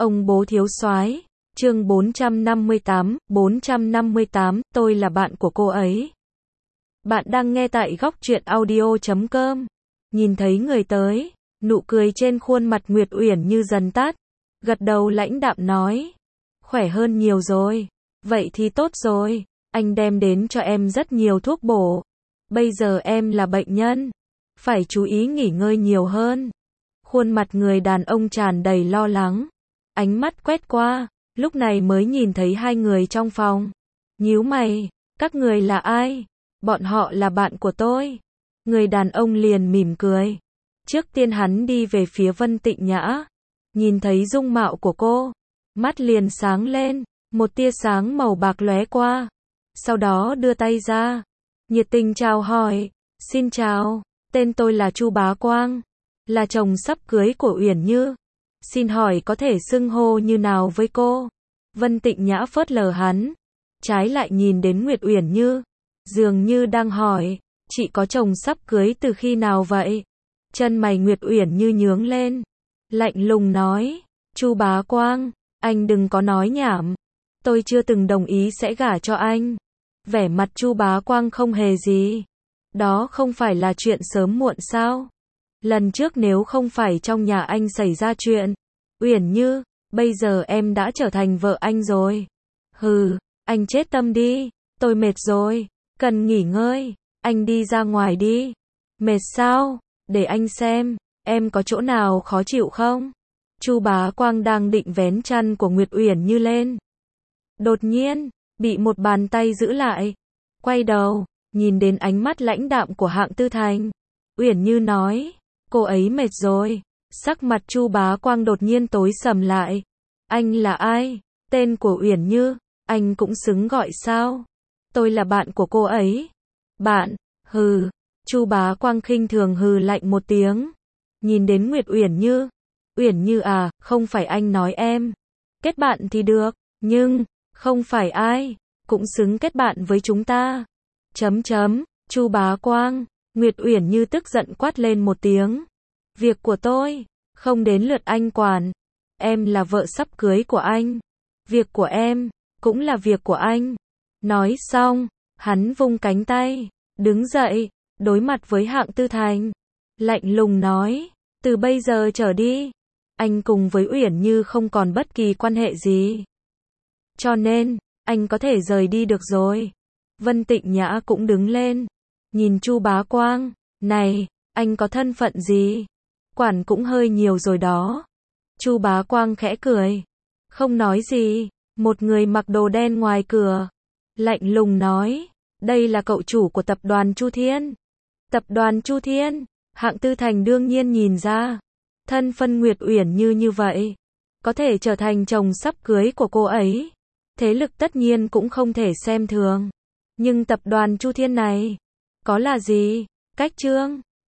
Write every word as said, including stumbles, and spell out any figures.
Ông bố thiếu soái, chương bốn trăm năm mươi tám, bốn trăm năm mươi tám, tôi là bạn của cô ấy. Bạn đang nghe tại góc truyện audio chấm com. Nhìn thấy người tới, nụ cười trên khuôn mặt Nguyệt Uyển như dần tắt, gật đầu lãnh đạm nói, khỏe hơn nhiều rồi. Vậy thì tốt rồi, anh đem đến cho em rất nhiều thuốc bổ. Bây giờ em là bệnh nhân, phải chú ý nghỉ ngơi nhiều hơn. Khuôn mặt người đàn ông tràn đầy lo lắng, ánh mắt quét qua, lúc này mới nhìn thấy hai người trong phòng. Nhíu mày, các người là ai? Bọn họ là bạn của tôi. Người đàn ông liền mỉm cười. Trước tiên hắn đi về phía Vân Tịnh Nhã, nhìn thấy dung mạo của cô, mắt liền sáng lên, một tia sáng màu bạc lóe qua, sau đó đưa tay ra, nhiệt tình chào hỏi, xin chào, tên tôi là Chu Bá Quang, là chồng sắp cưới của Uyển Như, xin hỏi có thể xưng hô như nào với cô? Vân Tịnh Nhã phớt lờ hắn, trái lại nhìn đến Nguyệt Uyển Như, dường như đang hỏi, chị có chồng sắp cưới từ khi nào vậy? Chân mày Nguyệt Uyển Như nhướng lên, lạnh lùng nói, Chu Bá Quang, anh đừng có nói nhảm, tôi chưa từng đồng ý sẽ gả cho anh. Vẻ mặt Chu Bá Quang không hề gì, đó không phải là chuyện sớm muộn sao? Lần trước nếu không phải trong nhà anh xảy ra chuyện, Uyển Như, bây giờ em đã trở thành vợ anh rồi. Hừ, anh chết tâm đi, tôi mệt rồi, cần nghỉ ngơi, anh đi ra ngoài đi. Mệt sao? Để anh xem, em có chỗ nào khó chịu không? Chu Bá Quang đang định vén chăn của Nguyệt Uyển Như lên. Đột nhiên, bị một bàn tay giữ lại. Quay đầu, nhìn đến ánh mắt lãnh đạm của Hạng Tư Thành. Uyển Như nói, cô ấy mệt rồi. Sắc mặt Chu Bá Quang đột nhiên tối sầm lại. Anh là ai? Tên của Uyển Như, anh cũng xứng gọi sao? Tôi là bạn của cô ấy. Bạn? Hừ. Chu Bá Quang khinh thường hừ lạnh một tiếng. Nhìn đến Nguyệt Uyển Như. Uyển Như à, không phải anh nói em. Kết bạn thì được, nhưng, không phải ai cũng xứng kết bạn với chúng ta. Chấm chấm, Chu Bá Quang, Nguyệt Uyển Như tức giận quát lên một tiếng. Việc của tôi, không đến lượt anh quản. Em là vợ sắp cưới của anh. Việc của em, cũng là việc của anh. Nói xong, hắn vung cánh tay, đứng dậy, đối mặt với Hạng Tư Thành. Lạnh lùng nói, từ bây giờ trở đi, anh cùng với Uyển Như không còn bất kỳ quan hệ gì. Cho nên, anh có thể rời đi được rồi. Vân Tịnh Nhã cũng đứng lên, nhìn Chu Bá Quang, này, anh có thân phận gì? Quản cũng hơi nhiều rồi đó. Chu Bá Quang khẽ cười, không nói gì, một người mặc đồ đen ngoài cửa, lạnh lùng nói, đây là cậu chủ của tập đoàn Chu Thiên. Tập đoàn Chu Thiên, Hạng Tư Thành đương nhiên nhìn ra, thân phận Nguyệt Uyển Như như vậy, có thể trở thành chồng sắp cưới của cô ấy. Thế lực tất nhiên cũng không thể xem thường. Nhưng tập đoàn Chu Thiên này, có là gì? Cách trương,